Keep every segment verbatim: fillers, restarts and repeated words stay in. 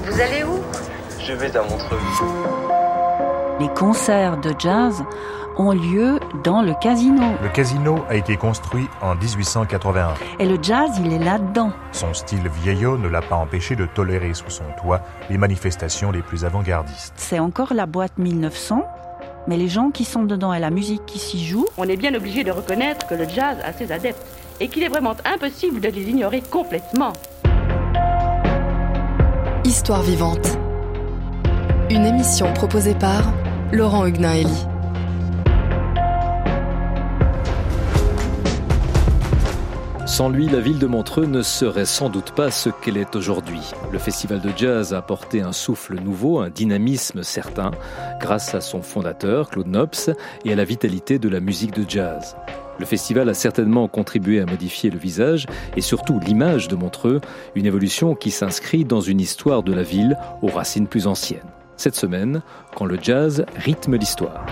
Vous allez où ? Je vais à Montreux. Les concerts de jazz ont lieu dans le casino. Le casino a été construit en dix-huit cent quatre-vingt-un. Et le jazz, il est là-dedans. Son style vieillot ne l'a pas empêché de tolérer sous son toit les manifestations les plus avant-gardistes. C'est encore la boîte mille neuf cents, mais les gens qui sont dedans et la musique qui s'y joue... On est bien obligé de reconnaître que le jazz a ses adeptes et qu'il est vraiment impossible de les ignorer complètement. Histoire vivante. Une émission proposée par Laurent Huguenin-Elie. Sans lui, la ville de Montreux ne serait sans doute pas ce qu'elle est aujourd'hui. Le festival de jazz a apporté un souffle nouveau, un dynamisme certain, grâce à son fondateur, Claude Nobs, et à la vitalité de la musique de jazz. Le festival a certainement contribué à modifier le visage et surtout l'image de Montreux, une évolution qui s'inscrit dans une histoire de la ville aux racines plus anciennes. Cette semaine, quand le jazz rythme l'histoire.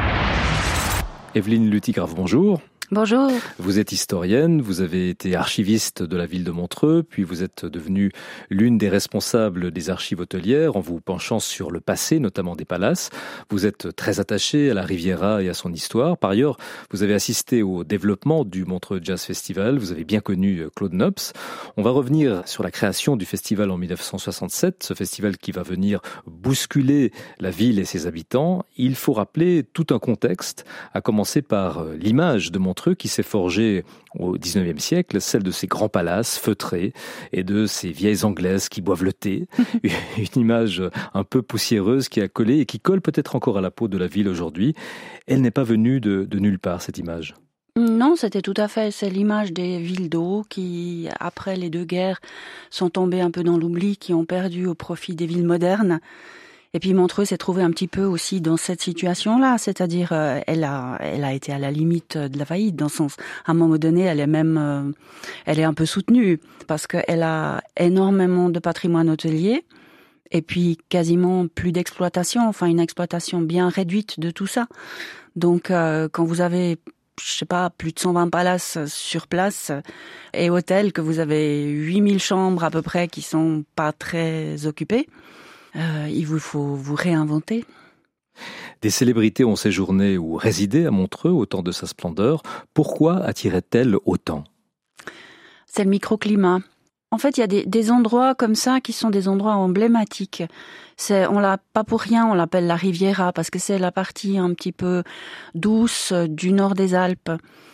Evelyne Lutigrave, bonjour. Bonjour. Vous êtes historienne, vous avez été archiviste de la ville de Montreux, puis vous êtes devenue l'une des responsables des archives hôtelières en vous penchant sur le passé, notamment des palaces. Vous êtes très attachée à la Riviera et à son histoire. Par ailleurs, vous avez assisté au développement du Montreux Jazz Festival. Vous avez bien connu Claude Nobs. On va revenir sur la création du festival en dix-neuf cent soixante-sept, ce festival qui va venir bousculer la ville et ses habitants. Il faut rappeler tout un contexte, à commencer par l'image de Montreux qui s'est forgée au dix-neuvième siècle, celle de ces grands palaces feutrés et de ces vieilles Anglaises qui boivent le thé. Une image un peu poussiéreuse qui a collé et qui colle peut-être encore à la peau de la ville aujourd'hui. Elle n'est pas venue de, de nulle part, cette image. Non, c'était tout à fait. C'est l'image des villes d'eau qui, après les deux guerres, sont tombées un peu dans l'oubli, qui ont perdu au profit des villes modernes. Et puis Montreux s'est trouvé un petit peu aussi dans cette situation-là, c'est-à-dire euh, elle a elle a été à la limite de la faillite, dans le sens, à un moment donné, elle est même euh, elle est un peu soutenue parce qu'elle a énormément de patrimoine hôtelier et puis quasiment plus d'exploitation, enfin une exploitation bien réduite de tout ça. Donc euh, quand vous avez je sais pas, plus de cent vingt palaces sur place et hôtels, que vous avez huit mille chambres à peu près qui sont pas très occupées, Euh, il vous faut vous réinventer. Des célébrités ont séjourné ou résidé à Montreux au temps de sa splendeur. Pourquoi attirait-elle autant ? C'est le microclimat. En fait, il y a des, des endroits comme ça qui sont des endroits emblématiques. C'est, on l'a pas pour rien, on l'appelle la Riviera parce que c'est la partie un petit peu douce du nord des Alpes.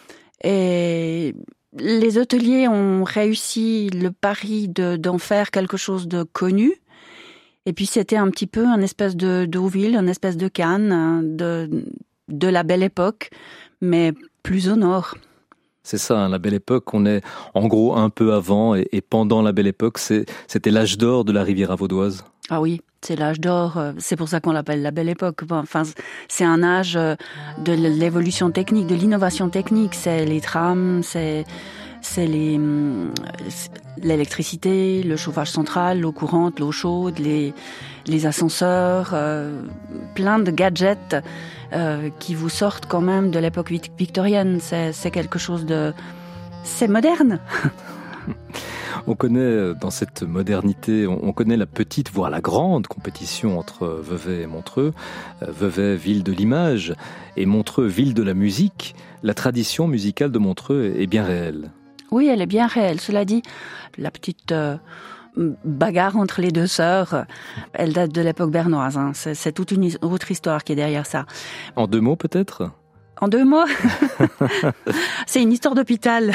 Et les hôteliers ont réussi le pari de, d'en faire quelque chose de connu. Et puis c'était un petit peu un espèce de Deauville, un espèce de Cannes, de, de la Belle Époque, mais plus au nord. C'est ça, hein, la Belle Époque, on est en gros un peu avant et, et pendant la Belle Époque, c'est, c'était l'âge d'or de la Riviera vaudoise. Ah oui, c'est l'âge d'or, c'est pour ça qu'on l'appelle la Belle Époque. Enfin, c'est un âge de l'évolution technique, de l'innovation technique, c'est les trams, c'est... c'est les, l'électricité, le chauffage central, l'eau courante, l'eau chaude, les, les ascenseurs, euh, plein de gadgets euh, qui vous sortent quand même de l'époque victorienne. C'est, c'est quelque chose de... c'est moderne. On connaît dans cette modernité, on connaît la petite, voire la grande compétition entre Vevey et Montreux. Vevey, ville de l'image, et Montreux, ville de la musique. La tradition musicale de Montreux est bien réelle. Oui, elle est bien réelle. Cela dit, la petite euh, bagarre entre les deux sœurs, elle date de l'époque bernoise. Hein. C'est, c'est toute une autre histoire qui est derrière ça. En deux mots, peut-être ? En deux mots ? C'est une histoire d'hôpital.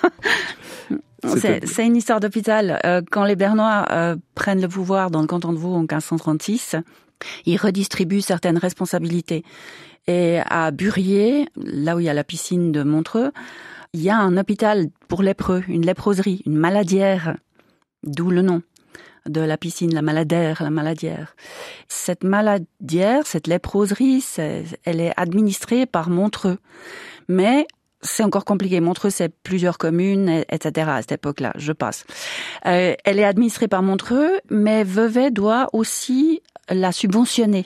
C'est, c'est une histoire d'hôpital. Euh, quand les Bernois euh, prennent le pouvoir dans le canton de Vaud en quinze cent trente-six, ils redistribuent certaines responsabilités. Et à Burier, là où il y a la piscine de Montreux, il y a un hôpital pour lépreux, une léproserie, une maladière, d'où le nom de la piscine, la maladaire, la maladière. Cette maladière, cette léproserie, c'est, elle est administrée par Montreux. Mais c'est encore compliqué. Montreux, c'est plusieurs communes, et cetera. À cette époque-là, je passe. Euh, elle est administrée par Montreux, mais Vevey doit aussi la subventionner.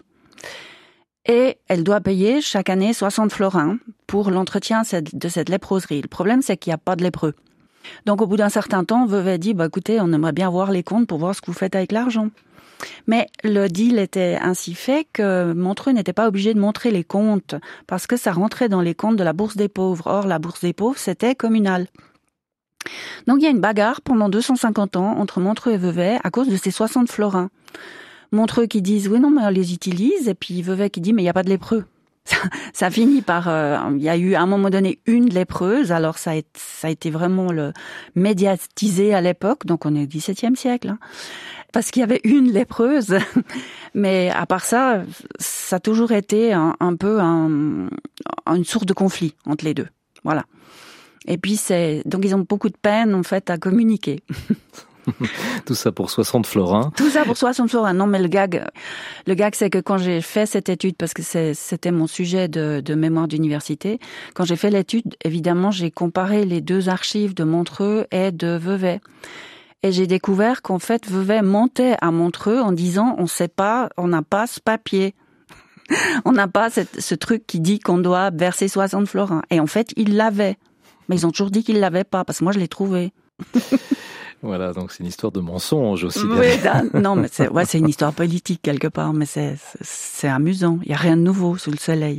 Et elle doit payer chaque année soixante florins pour l'entretien de cette léproserie. Le problème, c'est qu'il n'y a pas de lépreux. Donc, au bout d'un certain temps, Vevey dit, bah, écoutez, on aimerait bien voir les comptes pour voir ce que vous faites avec l'argent. Mais le deal était ainsi fait que Montreux n'était pas obligé de montrer les comptes parce que ça rentrait dans les comptes de la Bourse des pauvres. Or, la Bourse des pauvres, c'était communal. Donc, il y a une bagarre pendant deux cent cinquante ans entre Montreux et Vevey à cause de ces soixante florins. Montreux qui disent « oui, non, mais on les utilise » et puis Vevey qui dit « mais il n'y a pas de lépreux ». Ça, ça finit par... Euh, il y a eu à un moment donné une lépreuse, alors ça a, ça a été vraiment le médiatisé à l'époque, donc on est au dix-septième siècle, hein, parce qu'il y avait une lépreuse. Mais à part ça, ça a toujours été un, un peu un, une source de conflit entre les deux. Voilà. Et puis c'est... Donc ils ont beaucoup de peine en fait à communiquer. Tout ça pour soixante florins. Tout ça pour soixante florins. Non, mais le gag, le gag, c'est que quand j'ai fait cette étude, parce que c'est, c'était mon sujet de, de mémoire d'université, quand j'ai fait l'étude, évidemment, j'ai comparé les deux archives de Montreux et de Vevey. Et j'ai découvert qu'en fait, Vevey mentait à Montreux en disant, on sait pas, on n'a pas ce papier. On n'a pas cette, ce truc qui dit qu'on doit verser soixante florins. Et en fait, ils l'avaient. Mais ils ont toujours dit qu'ils l'avaient pas, parce que moi, je l'ai trouvé. Voilà, donc c'est une histoire de mensonge aussi. Oui, ça, non, mais c'est, ouais, c'est une histoire politique quelque part, mais c'est, c'est, c'est amusant. Il n'y a rien de nouveau sous le soleil.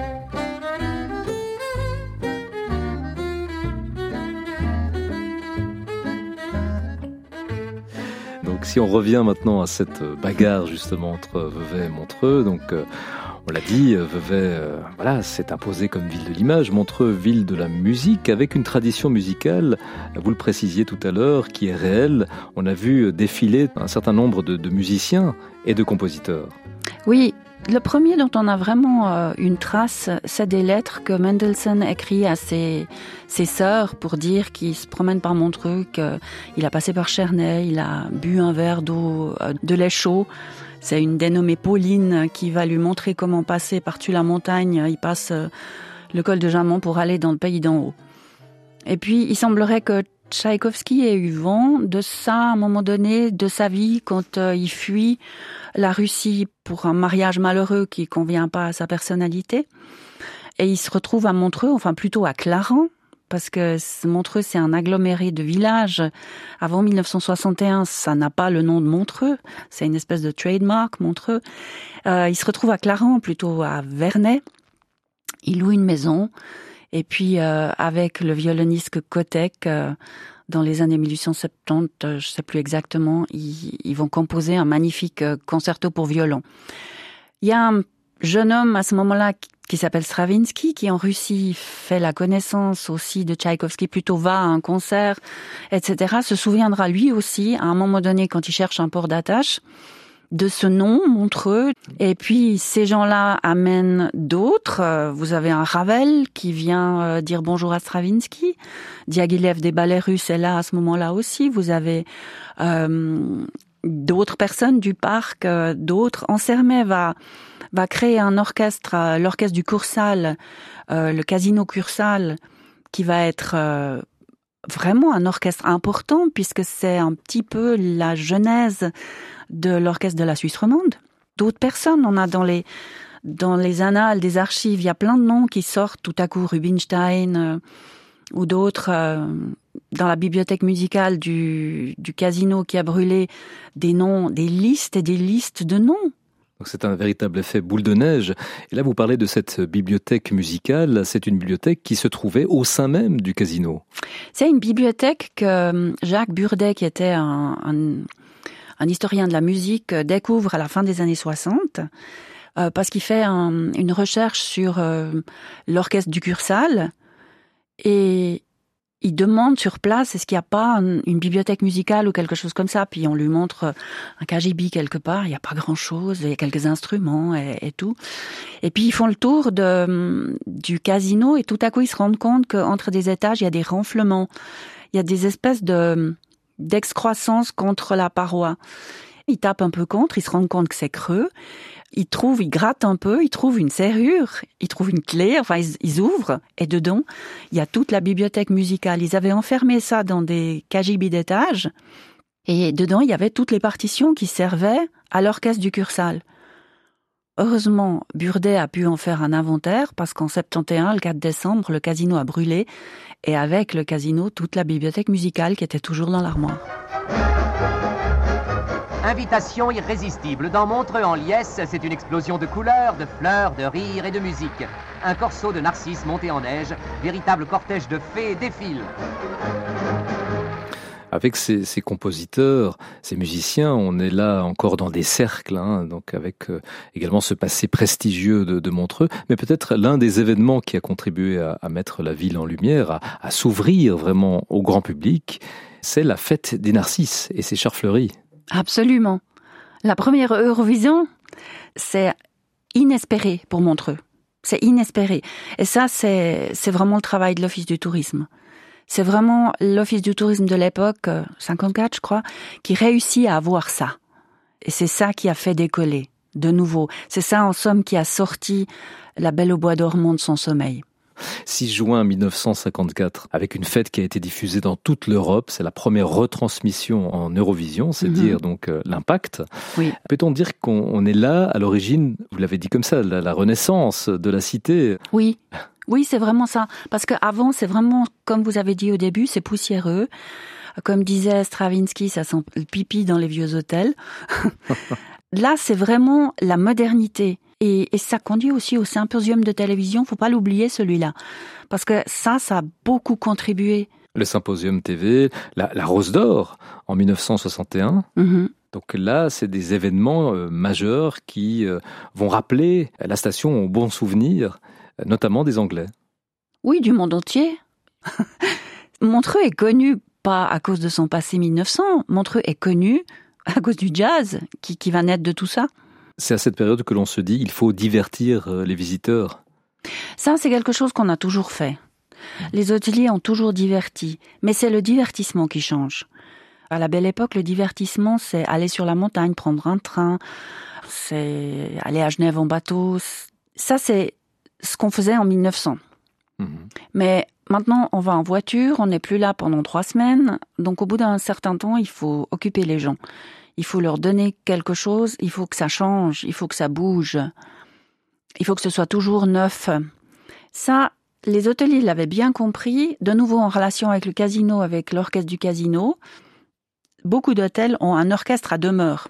Donc si on revient maintenant à cette bagarre justement entre Vevey et Montreux, donc... Euh, on l'a dit, Vevey euh, voilà, s'est imposé comme ville de l'image, Montreux, ville de la musique, avec une tradition musicale, vous le précisiez tout à l'heure, qui est réelle. On a vu défiler un certain nombre de, de musiciens et de compositeurs. Oui, le premier dont on a vraiment euh, une trace, c'est des lettres que Mendelssohn écrit à ses, ses sœurs pour dire qu'il se promène par Montreux, qu'il a passé par Chernay, il a bu un verre d'eau, euh, de lait chaud. C'est une dénommée Pauline qui va lui montrer comment passer par-dessus la montagne. Il passe le col de Jaman pour aller dans le pays d'en haut. Et puis, il semblerait que Tchaïkovski ait eu vent de ça à un moment donné de sa vie quand il fuit la Russie pour un mariage malheureux qui convient pas à sa personnalité. Et il se retrouve à Montreux, enfin plutôt à Clarens, parce que Montreux, c'est un aggloméré de villages. Avant mille neuf cent soixante et un, ça n'a pas le nom de Montreux. C'est une espèce de trademark, Montreux. Euh, il se retrouve à Clarens, plutôt à Vernet. Il loue une maison. Et puis, euh, avec le violoniste Kotek, euh, dans les années mille huit cent soixante-dix, euh, je sais plus exactement, ils, ils vont composer un magnifique euh, concerto pour violon. Il y a un jeune homme à ce moment-là qui qui s'appelle Stravinsky, qui en Russie fait la connaissance aussi de Tchaïkovski, plutôt va à un concert, et cetera, se souviendra lui aussi, à un moment donné, quand il cherche un port d'attache, de ce nom, Montreux. Et puis, ces gens-là amènent d'autres. Vous avez un Ravel qui vient dire bonjour à Stravinsky. Diaghilev des ballets russes est là à ce moment-là aussi. Vous avez euh, d'autres personnes du parc, euh, d'autres. Ansermet va... va créer un orchestre, l'orchestre du Kursaal, euh, le Casino Kursaal, qui va être euh, vraiment un orchestre important, puisque c'est un petit peu la genèse de l'orchestre de la Suisse romande. D'autres personnes, on a dans les, dans les annales des archives, il y a plein de noms qui sortent tout à coup, Rubinstein, euh, ou d'autres... Euh, dans la bibliothèque musicale du, du Casino qui a brûlé, des noms, des listes et des listes de noms. Donc c'est un véritable effet boule de neige. Et là, vous parlez de cette bibliothèque musicale. C'est une bibliothèque qui se trouvait au sein même du Casino. C'est une bibliothèque que Jacques Burdet, qui était un, un, un historien de la musique, découvre à la fin des années soixante, euh, parce qu'il fait un, une recherche sur euh, l'orchestre du Kursaal. Et il demande sur place, est-ce qu'il n'y a pas une bibliothèque musicale ou quelque chose comme ça? Puis on lui montre un K G B quelque part, il n'y a pas grand-chose, il y a quelques instruments et, et tout. Et puis ils font le tour de, du Casino et tout à coup ils se rendent compte qu'entre des étages, il y a des renflements. Il y a des espèces de d'excroissance contre la paroi. Ils tapent un peu contre, ils se rendent compte que c'est creux. Ils trouvent, ils grattent un peu, ils trouvent une serrure, ils trouvent une clé, enfin ils, ils ouvrent, et dedans, il y a toute la bibliothèque musicale. Ils avaient enfermé ça dans des K G B d'étage, et dedans, il y avait toutes les partitions qui servaient à l'orchestre du Kursaal. Heureusement, Burdet a pu en faire un inventaire, parce qu'en soixante et un, le quatre décembre, le Casino a brûlé, et avec le Casino, toute la bibliothèque musicale qui était toujours dans l'armoire. Invitation irrésistible. Dans Montreux-en-Liesse, c'est une explosion de couleurs, de fleurs, de rires et de musique. Un corso de narcisses monté en neige, véritable cortège de fées défile. Avec ces, ces compositeurs, ces musiciens, on est là encore dans des cercles, hein, donc avec euh, également ce passé prestigieux de, de Montreux, mais peut-être l'un des événements qui a contribué à, à mettre la ville en lumière, à, à s'ouvrir vraiment au grand public, c'est la fête des Narcisses et ses chars fleuris. Absolument. La première Eurovision, c'est inespéré pour Montreux. C'est inespéré. Et ça, c'est, c'est vraiment le travail de l'Office du tourisme. C'est vraiment l'Office du tourisme de l'époque, cinquante-quatre je crois, qui réussit à avoir ça. Et c'est ça qui a fait décoller, de nouveau. C'est ça en somme qui a sorti la Belle au bois dormant de son sommeil. six juin mille neuf cent cinquante-quatre, avec une fête qui a été diffusée dans toute l'Europe. C'est la première retransmission en Eurovision, c'est mm-hmm. dire donc euh, l'impact. Oui. Peut-on dire qu'on on est là, à l'origine, vous l'avez dit comme ça, la, la renaissance de la cité? Oui. Oui, c'est vraiment ça. Parce qu'avant, c'est vraiment, comme vous avez dit au début, c'est poussiéreux. Comme disait Stravinsky, ça sent le pipi dans les vieux hôtels. Là, c'est vraiment la modernité. Et, et ça conduit aussi au symposium de télévision. Faut pas l'oublier, celui-là. Parce que ça, ça a beaucoup contribué. Le symposium T V, la, la Rose d'Or, en mille neuf cent soixante et un. Mm-hmm. Donc là, c'est des événements euh, majeurs qui euh, vont rappeler la station au bon souvenir, notamment des Anglais. Oui, du monde entier. Montreux est connu pas à cause de son passé mille neuf cents, Montreux est connu à cause du jazz qui, qui va naître de tout ça. C'est à cette période que l'on se dit il faut divertir les visiteurs. Ça, c'est quelque chose qu'on a toujours fait. Les hôteliers ont toujours diverti, mais c'est le divertissement qui change. À la Belle Époque, le divertissement, c'est aller sur la montagne, prendre un train, c'est aller à Genève en bateau. Ça, c'est ce qu'on faisait en mille neuf cents. Mmh. Mais maintenant, on va en voiture, on n'est plus là pendant trois semaines. Donc, au bout d'un certain temps, il faut occuper les gens. Il faut leur donner quelque chose, il faut que ça change, il faut que ça bouge. Il faut que ce soit toujours neuf. Ça, les hôteliers l'avaient bien compris. De nouveau, en relation avec le casino, avec l'orchestre du casino, beaucoup d'hôtels ont un orchestre à demeure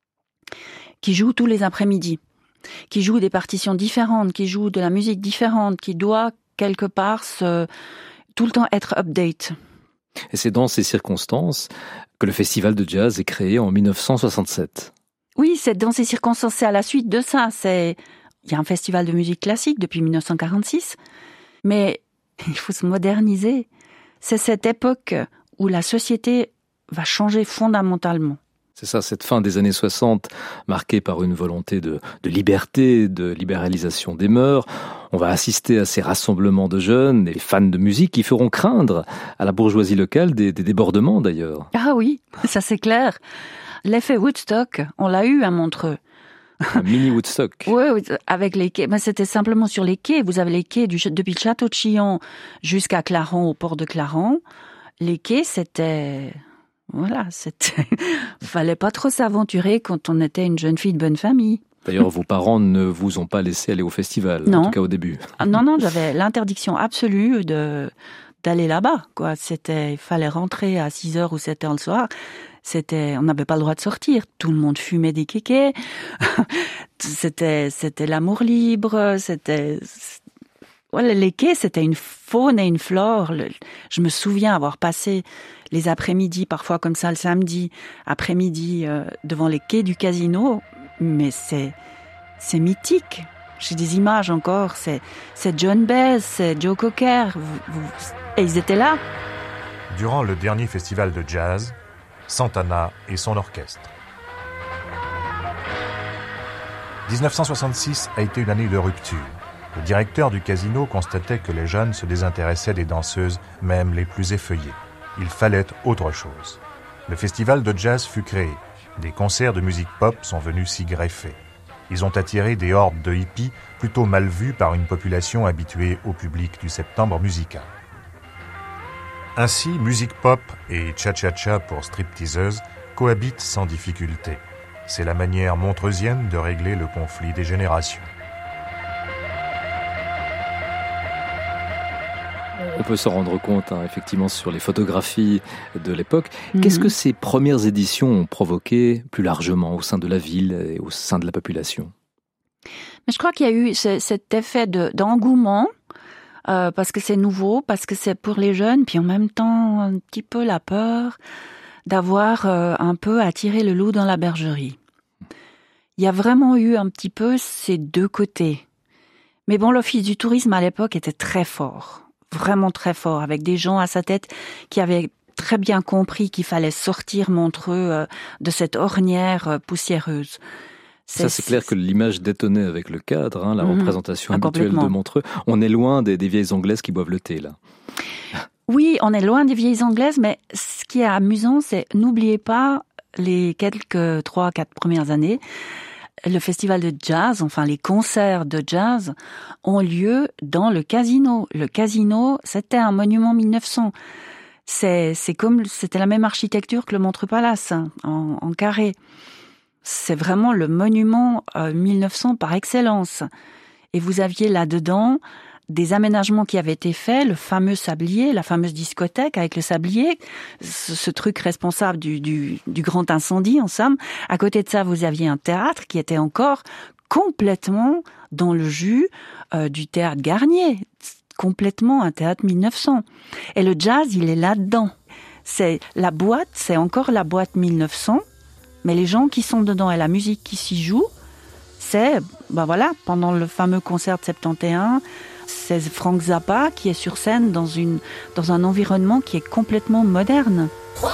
qui joue tous les après-midi, qui joue des partitions différentes, qui joue de la musique différente, qui doit quelque part se, tout le temps être update. Et c'est dans ces circonstances que le festival de jazz est créé en mille neuf cent soixante-sept. Oui, c'est dans ces circonstances, c'est à la suite de ça. C'est, il y a un festival de musique classique depuis mille neuf cent quarante-six, mais il faut se moderniser. C'est cette époque où la société va changer fondamentalement. C'est ça, cette fin des années soixante, marquée par une volonté de, de liberté, de libéralisation des mœurs. On va assister à ces rassemblements de jeunes et fans de musique qui feront craindre à la bourgeoisie locale des, des débordements d'ailleurs. Ah oui, ça c'est clair. L'effet Woodstock, on l'a eu à Montreux. Un mini Woodstock. Oui, oui, avec les quais. Mais c'était simplement sur les quais. Vous avez les quais du, depuis le château de Chillon jusqu'à Clarens, au port de Clarens. Les quais, c'était... Voilà, c'était... fallait pas trop s'aventurer quand on était une jeune fille de bonne famille. D'ailleurs, vos parents ne vous ont pas laissé aller au festival, non. En tout cas au début. Ah, non, non, j'avais l'interdiction absolue de d'aller là-bas, quoi. C'était, il fallait rentrer à six heures ou sept heures le soir. C'était, on n'avait pas le droit de sortir. Tout le monde fumait des kékés. c'était, c'était l'amour libre. C'était, voilà, les quais, c'était une faune et une flore. Le, je me souviens avoir passé les après-midi, parfois comme ça le samedi après-midi, euh, devant les quais du casino. Mais c'est, c'est mythique. J'ai des images encore. C'est, c'est John Baez, c'est Joe Cocker. Vous, vous, et ils étaient là. Durant le dernier festival de jazz, Santana et son orchestre. dix-neuf cent soixante-six a été une année de rupture. Le directeur du casino constatait que les jeunes se désintéressaient des danseuses, même les plus effeuillées. Il fallait autre chose. Le festival de jazz fut créé. Des concerts de musique pop sont venus s'y greffer. Ils ont attiré des hordes de hippies plutôt mal vus par une population habituée au public du septembre musical. Ainsi, musique pop et cha-cha-cha pour stripteaseuses cohabitent sans difficulté. C'est la manière montreusienne de régler le conflit des générations. On peut s'en rendre compte, hein, effectivement, sur les photographies de l'époque. Mm-hmm. Qu'est-ce que ces premières éditions ont provoqué plus largement au sein de la ville et au sein de la population ? Mais je crois qu'il y a eu ce, cet effet de, d'engouement, euh, parce que c'est nouveau, parce que c'est pour les jeunes, puis en même temps, un petit peu la peur d'avoir euh, un peu attiré le loup dans la bergerie. Il y a vraiment eu un petit peu ces deux côtés. Mais bon, l'Office du tourisme à l'époque était très fort, vraiment très fort, avec des gens à sa tête qui avaient très bien compris qu'il fallait sortir Montreux euh, de cette ornière euh, poussiéreuse. C'est, Ça, c'est clair que l'image détonnait avec le cadre, hein, la mmh, représentation ah, habituelle de Montreux. On est loin des, des vieilles Anglaises qui boivent le thé, là. Oui, on est loin des vieilles Anglaises, mais ce qui est amusant, c'est, n'oubliez pas, les quelques trois, quatre premières années, le festival de jazz, enfin les concerts de jazz, ont lieu dans le casino. Le casino, c'était un monument mille neuf cents. C'est, c'est comme, c'était la même architecture que le Montreux Palace, hein, en, en carré. C'est vraiment le monument euh, mille neuf cents par excellence. Et vous aviez là-dedans des aménagements qui avaient été faits, le fameux sablier, la fameuse discothèque avec le sablier, ce, ce truc responsable du, du, du grand incendie, en somme. À côté de ça, vous aviez un théâtre qui était encore complètement dans le jus euh, du théâtre Garnier, complètement un théâtre mille neuf cents. Et le jazz, il est là-dedans. C'est la boîte, c'est encore la boîte mille neuf cents, mais les gens qui sont dedans et la musique qui s'y joue, c'est, ben voilà, pendant le fameux concert de soixante et onze, c'est Frank Zappa qui est sur scène dans, une, dans un environnement qui est complètement moderne. Fire!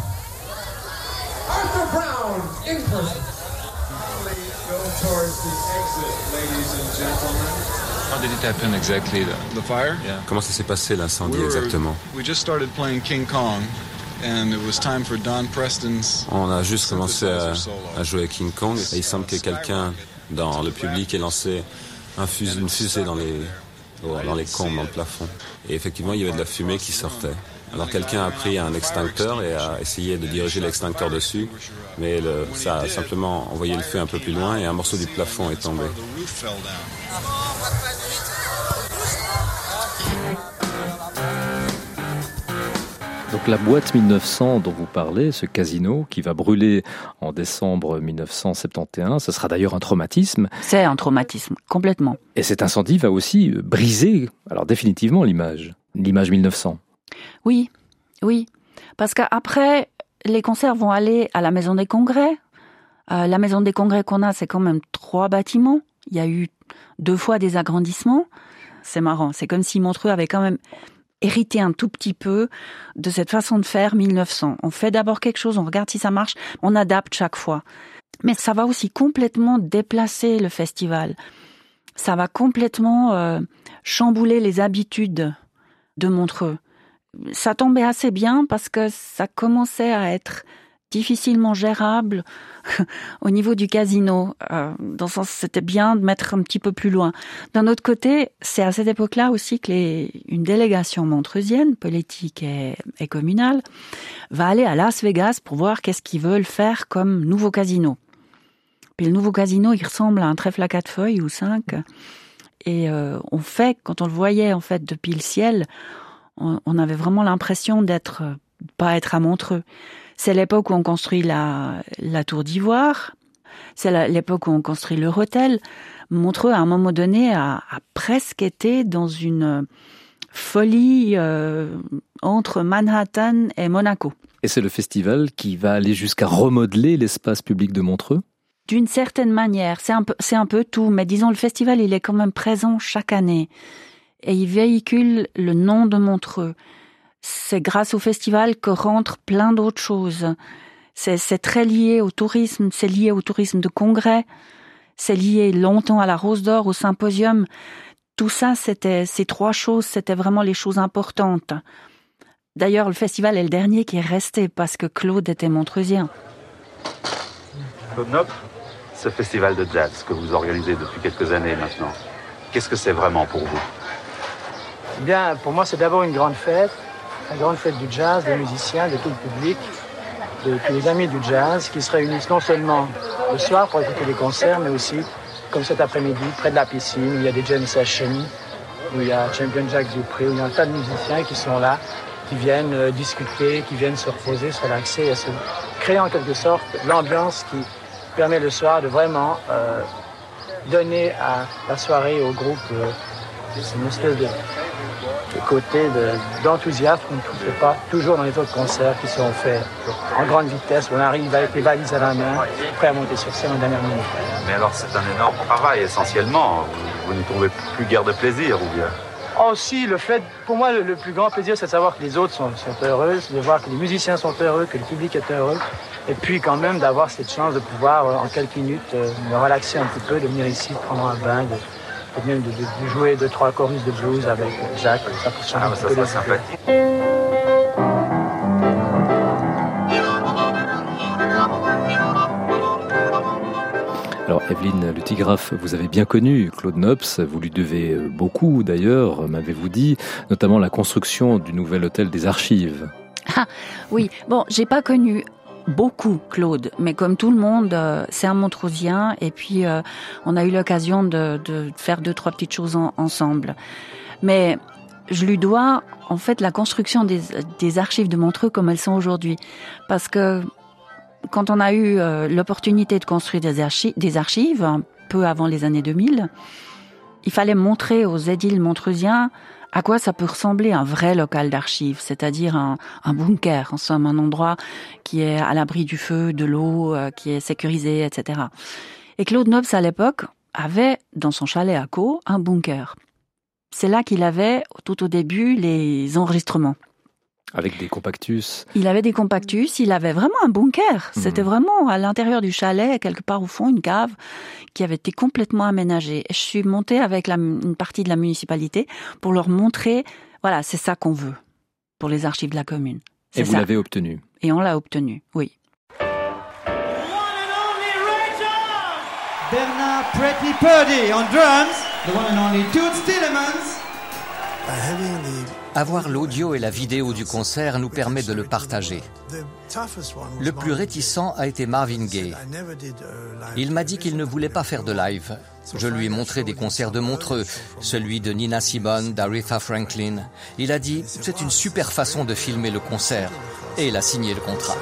Arthur Brown, in person. Go towards the exit, ladies and gentlemen. How did it happen exactly? The fire? Yeah. Comment ça s'est passé l'incendie exactement? We just started playing King Kong. And it was time for Don Preston's. On a juste commencé à, à jouer King Kong et il semble que quelqu'un dans le public ait lancé un fusée, une fusée dans les, dans les combes, dans le plafond. Et effectivement, il y avait de la fumée qui sortait. Alors quelqu'un a pris un extincteur et a essayé de diriger l'extincteur dessus, mais le, ça a simplement envoyé le feu un peu plus loin et un morceau du plafond est tombé. Donc la boîte mille neuf cents dont vous parlez, ce casino qui va brûler en décembre mille neuf cent soixante et onze, ce sera d'ailleurs un traumatisme. C'est un traumatisme, complètement. Et cet incendie va aussi briser, alors définitivement, l'image, l'image mille neuf cents. Oui, oui, parce qu'après, les concerts vont aller à la Maison des Congrès. Euh, la Maison des Congrès qu'on a, c'est quand même trois bâtiments. Il y a eu deux fois des agrandissements. C'est marrant, c'est comme si Montreux avait quand même hérité un tout petit peu de cette façon de faire mille neuf cents. On fait d'abord quelque chose, on regarde si ça marche, on adapte chaque fois. Mais ça va aussi complètement déplacer le festival. Ça va complètement euh, chambouler les habitudes de Montreux. Ça tombait assez bien parce que ça commençait à être difficilement gérable au niveau du casino. Euh, dans le sens, c'était bien de mettre un petit peu plus loin. D'un autre côté, c'est à cette époque-là aussi que les, une délégation montreusienne, politique et, et communale, va aller à Las Vegas pour voir qu'est-ce qu'ils veulent faire comme nouveau casino. Puis le nouveau casino, il ressemble à un trèfle à quatre feuilles ou cinq. Et euh, on fait, quand on le voyait en fait depuis le ciel, on, on avait vraiment l'impression d'être, pas être à Montreux. C'est l'époque où on construit la, la Tour d'Ivoire. C'est la, l'époque où on construit l'Eurotel. Montreux, à un moment donné, a, a presque été dans une folie euh, entre Manhattan et Monaco. Et c'est le festival qui va aller jusqu'à remodeler l'espace public de Montreux ? D'une certaine manière, c'est un peu, c'est un peu tout. Mais disons, le festival, il est quand même présent chaque année. Et il véhicule le nom de Montreux. C'est grâce au festival que rentrent plein d'autres choses. C'est, c'est très lié au tourisme, c'est lié au tourisme de congrès, c'est lié longtemps à la Rose d'Or, au symposium. Tout ça, c'était, ces trois choses, c'était vraiment les choses importantes. D'ailleurs, le festival est le dernier qui est resté parce que Claude était montreusien. Claude Nock, ce festival de jazz que vous organisez depuis quelques années maintenant, qu'est-ce que c'est vraiment pour vous ? Bien, pour moi, c'est d'abord une grande fête. Une grande fête du jazz, des musiciens, de tout le public, de tous les amis du jazz qui se réunissent non seulement le soir pour écouter les concerts, mais aussi, comme cet après-midi, près de la piscine, il y a des jam sessions où il y a Champion Jacques Dupré, où il y a un tas de musiciens qui sont là, qui viennent euh, discuter, qui viennent se reposer, se relaxer, et se créer en quelque sorte l'ambiance qui permet le soir de vraiment euh, donner à la soirée au groupe euh, une espèce de, de côté de, d'enthousiasme qu'on ne trouve pas toujours dans les autres concerts qui sont faits en grande vitesse, où on arrive avec les valises à la main, prêt à monter sur scène en dernière minute. Mais alors c'est un énorme travail essentiellement, vous, vous ne trouvez plus guère de plaisir ou bien? Oh si, le fait, pour moi le, le plus grand plaisir c'est de savoir que les autres sont, sont heureux, de voir que les musiciens sont heureux, que le public est heureux, et puis quand même d'avoir cette chance de pouvoir euh, en quelques minutes euh, me relaxer un petit peu, de venir ici, de prendre un bain, de, de, de, de jouer deux, trois chorus de blues avec Jacques, ça peut changer ah, un ça, peu ça, les sympathique. Alors Evelyne Luthygraphe, vous avez bien connu Claude Nobs, vous lui devez beaucoup d'ailleurs, m'avez-vous dit, notamment la construction du nouvel hôtel des Archives. Ah oui, bon, j'ai pas connu beaucoup Claude, mais comme tout le monde, euh, c'est un Montrousien, et puis euh, on a eu l'occasion de, de faire deux, trois petites choses en, ensemble. Mais je lui dois en fait la construction des, des archives de Montreux comme elles sont aujourd'hui, parce que quand on a eu euh, l'opportunité de construire des archives, des archives, un peu avant les années deux mille, il fallait montrer aux édiles montreusiens à quoi ça peut ressembler un vrai local d'archives, c'est-à-dire un, un bunker, en somme, un endroit qui est à l'abri du feu, de l'eau, euh, qui est sécurisé, et cetera. Et Claude Nobs, à l'époque, avait dans son chalet à Caux un bunker. C'est là qu'il avait, tout au début, les enregistrements. Avec des compactus. Il avait des compactus, il avait vraiment un bunker. Mmh. C'était vraiment à l'intérieur du chalet, quelque part au fond, une cave qui avait été complètement aménagée. Et je suis montée avec la, une partie de la municipalité pour leur montrer, voilà, c'est ça qu'on veut pour les archives de la commune. C'est Et vous ça. l'avez obtenu. Et on l'a obtenu, oui. Bernard Pretty Purdy on drums, the one and only Toots Tillemans. Avoir l'audio et la vidéo du concert nous permet de le partager. Le plus réticent a été Marvin Gaye. Il m'a dit qu'il ne voulait pas faire de live. Je lui ai montré des concerts de Montreux, celui de Nina Simone, d'Aretha Franklin. Il a dit « c'est une super façon de filmer le concert » et il a signé le contrat.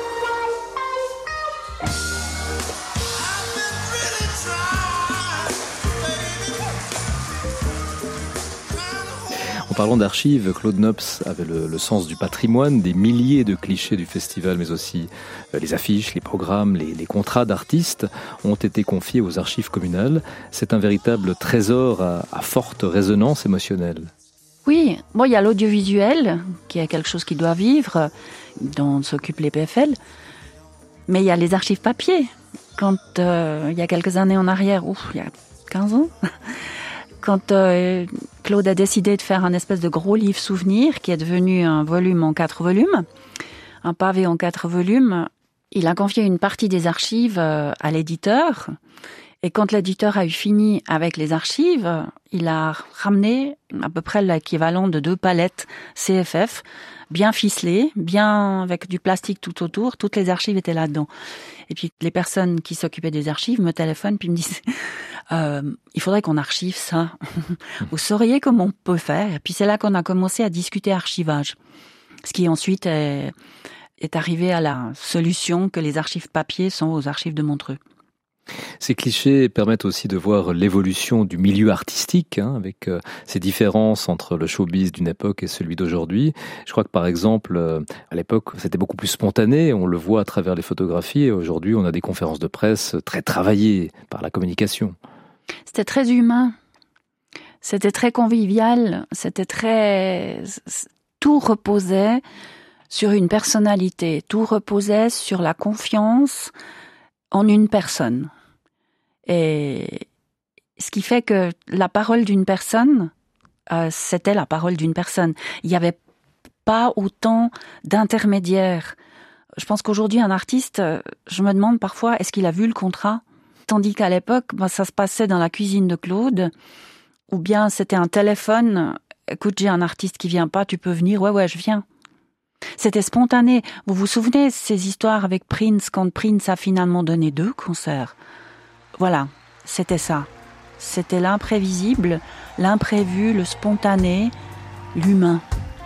En parlant d'archives, Claude Nobs avait le, le sens du patrimoine, des milliers de clichés du festival, mais aussi euh, les affiches, les programmes, les, les contrats d'artistes ont été confiés aux archives communales. C'est un véritable trésor à, à forte résonance émotionnelle. Oui, bon, il y a l'audiovisuel, qui est quelque chose qui doit vivre, dont s'occupent les P F L, mais il y a les archives papier. Quand, euh, il y a quelques années en arrière, ouf, il y a quinze ans, quand euh, Claude a décidé de faire un espèce de gros livre souvenir qui est devenu un volume en quatre volumes, un pavé en quatre volumes, il a confié une partie des archives euh, à l'éditeur. Et quand l'éditeur a eu fini avec les archives, il a ramené à peu près l'équivalent de deux palettes C F F, bien ficelées, bien avec du plastique tout autour. Toutes les archives étaient là-dedans. Et puis les personnes qui s'occupaient des archives me téléphonent puis me disent euh, « il faudrait qu'on archive ça. Vous sauriez comment on peut faire ?» Et puis c'est là qu'on a commencé à discuter archivage. Ce qui ensuite est, est arrivé à la solution que les archives papier sont aux archives de Montreux. Ces clichés permettent aussi de voir l'évolution du milieu artistique, hein, avec euh, ces différences entre le showbiz d'une époque et celui d'aujourd'hui. Je crois que par exemple, euh, à l'époque, c'était beaucoup plus spontané, on le voit à travers les photographies, et aujourd'hui on a des conférences de presse très travaillées par la communication. C'était très humain, c'était très convivial, c'était très... Tout reposait sur une personnalité, tout reposait sur la confiance en une personne. Et ce qui fait que la parole d'une personne, euh, c'était la parole d'une personne. Il n'y avait pas autant d'intermédiaires. Je pense qu'aujourd'hui, un artiste, je me demande parfois, est-ce qu'il a vu le contrat ? Tandis qu'à l'époque, ben, ça se passait dans la cuisine de Claude, ou bien c'était un téléphone, écoute, j'ai un artiste qui vient pas, tu peux venir, ouais, ouais, je viens. C'était spontané. Vous vous souvenez ces histoires avec Prince, quand Prince a finalement donné deux concerts ? Voilà, c'était ça. C'était l'imprévisible, l'imprévu, le spontané, l'humain.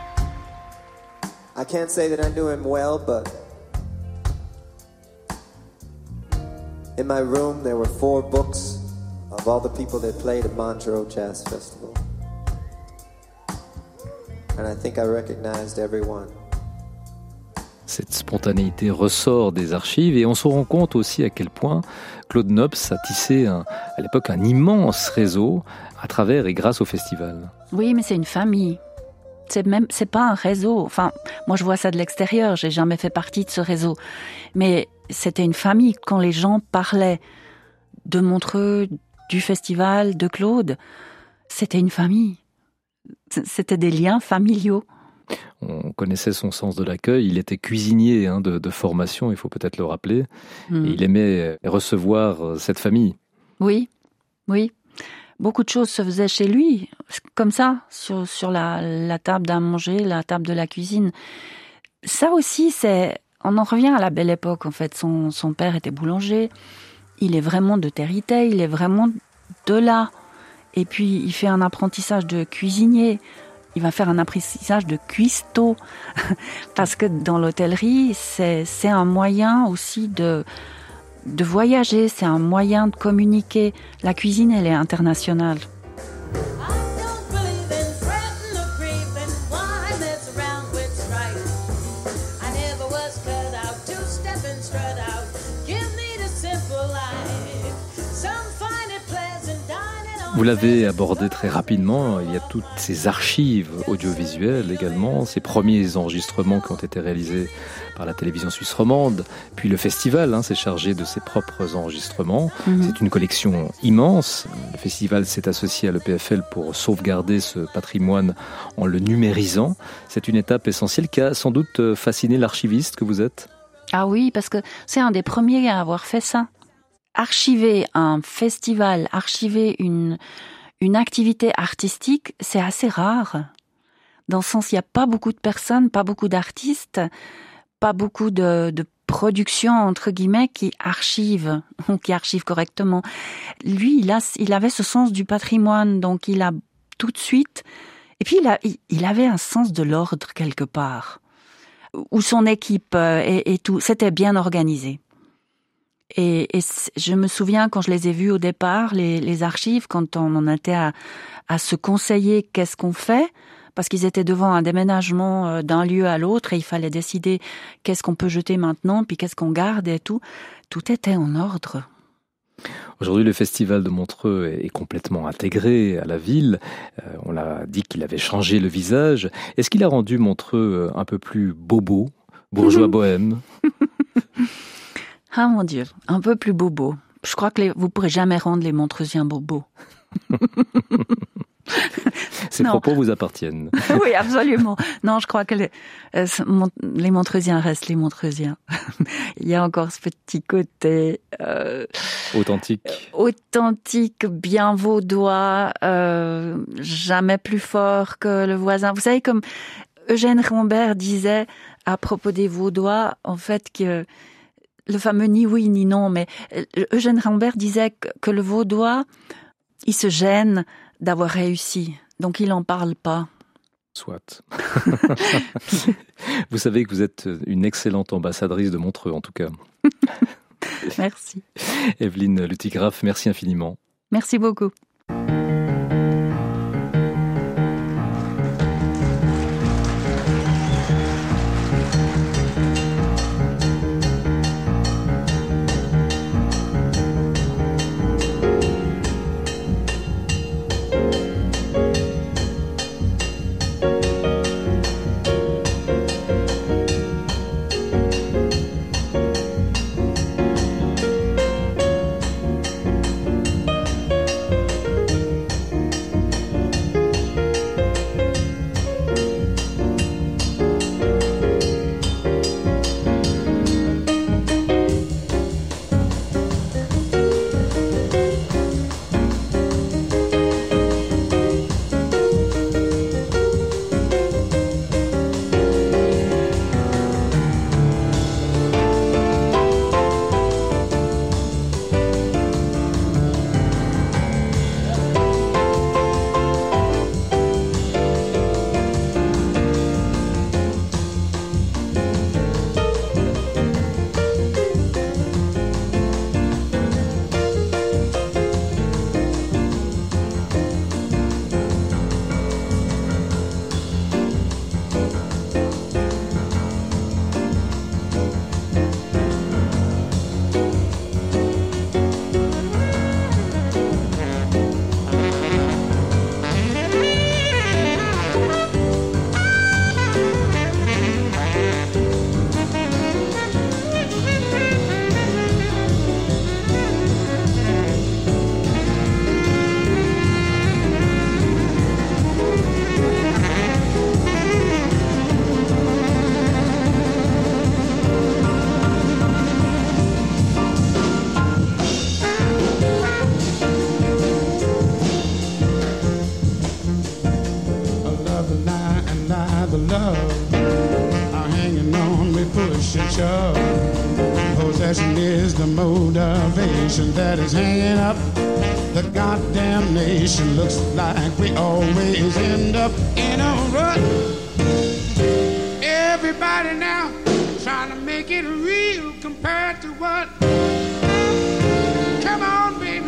I can't say that I knew him well, but in my room there were four books of all the people that played at Montreux Jazz Festival. And I think I recognized everyone. Cette spontanéité ressort des archives et on se rend compte aussi à quel point Claude Nobs a tissé un, à l'époque un immense réseau à travers et grâce au festival. Oui, mais c'est une famille. C'est même, c'est pas un réseau. Enfin, moi je vois ça de l'extérieur, j'ai jamais fait partie de ce réseau. Mais c'était une famille. Quand les gens parlaient de Montreux, du festival, de Claude, c'était une famille. C'était des liens familiaux. On connaissait son sens de l'accueil. Il était cuisinier hein, de, de formation, il faut peut-être le rappeler. Mmh. Et il aimait recevoir cette famille. Oui, oui. Beaucoup de choses se faisaient chez lui, comme ça, sur, sur la, la table d'à manger, la table de la cuisine. Ça aussi, c'est, on en revient à la belle époque, en fait. Son, son père était boulanger. Il est vraiment de Territet, il est vraiment de là. Et puis, il fait un apprentissage de cuisinier. Il va faire un apprentissage de cuistot. Parce que dans l'hôtellerie, c'est, c'est un moyen aussi de, de voyager, c'est un moyen de communiquer. La cuisine, elle est internationale. Vous l'avez abordé très rapidement, il y a toutes ces archives audiovisuelles également, ces premiers enregistrements qui ont été réalisés par la télévision suisse romande, puis le festival hein, s'est chargé de ses propres enregistrements. Mm-hmm. C'est une collection immense. Le festival s'est associé à l'E P F L pour sauvegarder ce patrimoine en le numérisant. C'est une étape essentielle qui a sans doute fasciné l'archiviste que vous êtes. Ah oui, parce que c'est un des premiers à avoir fait ça. Archiver un festival, archiver une, une activité artistique, c'est assez rare. Dans le sens, il n'y a pas beaucoup de personnes, pas beaucoup d'artistes, pas beaucoup de, de productions, entre guillemets, qui archivent, qui archivent correctement. Lui, il, a, il avait ce sens du patrimoine, donc il a tout de suite... Et puis, il, a, il avait un sens de l'ordre quelque part, où son équipe et, et tout, c'était bien organisé. Et, et je me souviens quand je les ai vus au départ, les, les archives, quand on en était à, à se conseiller qu'est-ce qu'on fait, parce qu'ils étaient devant un déménagement d'un lieu à l'autre et il fallait décider qu'est-ce qu'on peut jeter maintenant, puis qu'est-ce qu'on garde et tout. Tout était en ordre. Aujourd'hui, le festival de Montreux est complètement intégré à la ville. Euh, on l'a dit qu'il avait changé le visage. Est-ce qu'il a rendu Montreux un peu plus bobo, bourgeois bohème? Ah mon Dieu, un peu plus bobo. Je crois que les, vous pourrez jamais rendre les Montreusiens bobos. Ces non. propos vous appartiennent. Oui, absolument. Non, je crois que les, euh, les Montreusiens restent les Montreusiens. Il y a encore ce petit côté... Euh, authentique. Authentique, bien vaudois, euh, jamais plus fort que le voisin. Vous savez, comme Eugène Rambert disait à propos des Vaudois, en fait, que... Le fameux ni oui ni non, mais Eugène Rambert disait que le Vaudois, il se gêne d'avoir réussi, donc il n'en parle pas. Soit. Vous savez que vous êtes une excellente ambassadrice de Montreux, en tout cas. Merci. Evelyne Luttigraff, merci infiniment. Merci beaucoup. motivation that is hanging up the goddamn nation. Looks like we always end up in a rut. Everybody now trying to make it real compared to what? Come on, baby.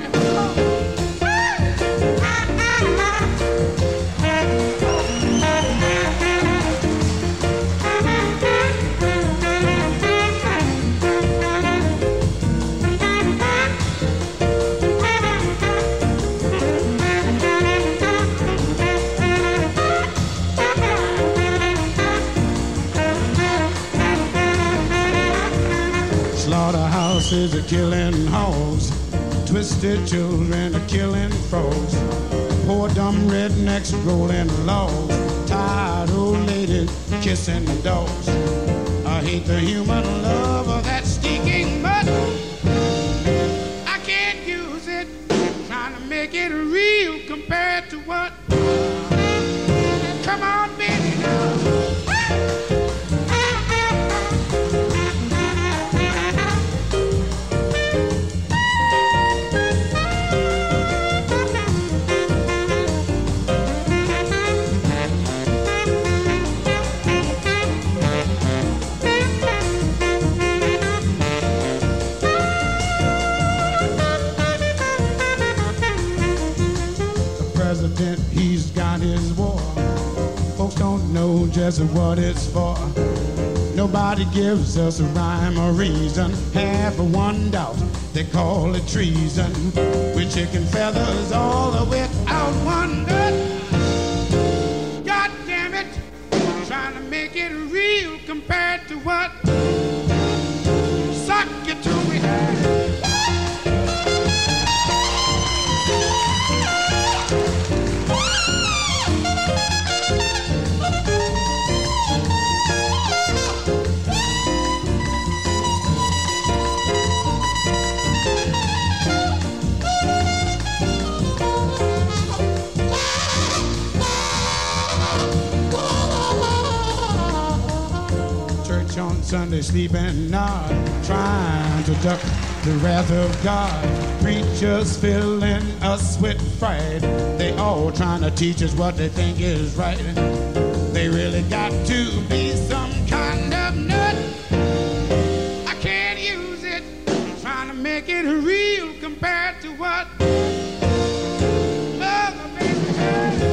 Slaughterhouses are killing hogs, twisted children are killing frogs, poor dumb rednecks rolling logs, tired old ladies kissing dogs. I hate the human love of that stinking mud. I can't use it, trying to make it real compared to what? Come on, baby, now. He's got his war. Folks don't know just what it's for. Nobody gives us a rhyme or reason. Half of one doubt, they call it treason. With chicken feathers all without one nut. God damn it, trying to make it real compared to what? Suck it to me. On Sunday sleeping nod, trying to duck the wrath of God. Preachers filling us with fright. They all trying to teach us what they think is right. They really got to be some kind of nut. I can't use it, trying to make it real compared to what? Mother, baby.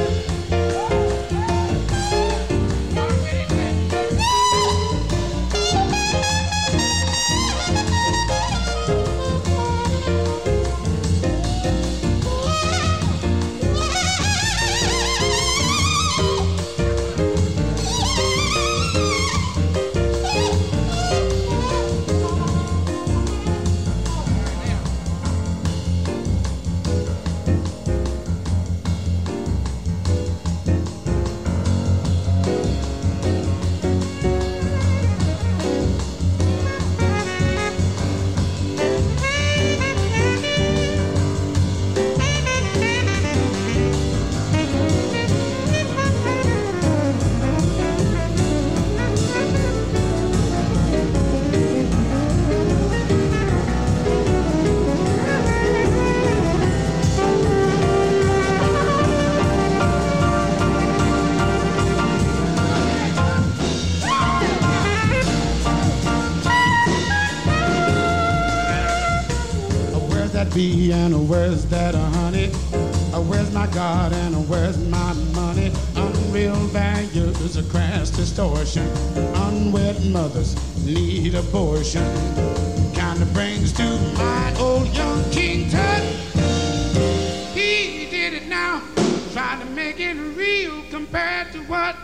Bee and where's that honey? Where's my God and where's my money? Unreal values, a crass distortion. Unwed mothers need abortion. Kinda brings to mind old young King Tut. He did it now, trying to make it real compared to what?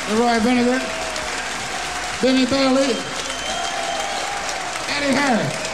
Roy Vinegar, Benny Bailey, Eddie Harris.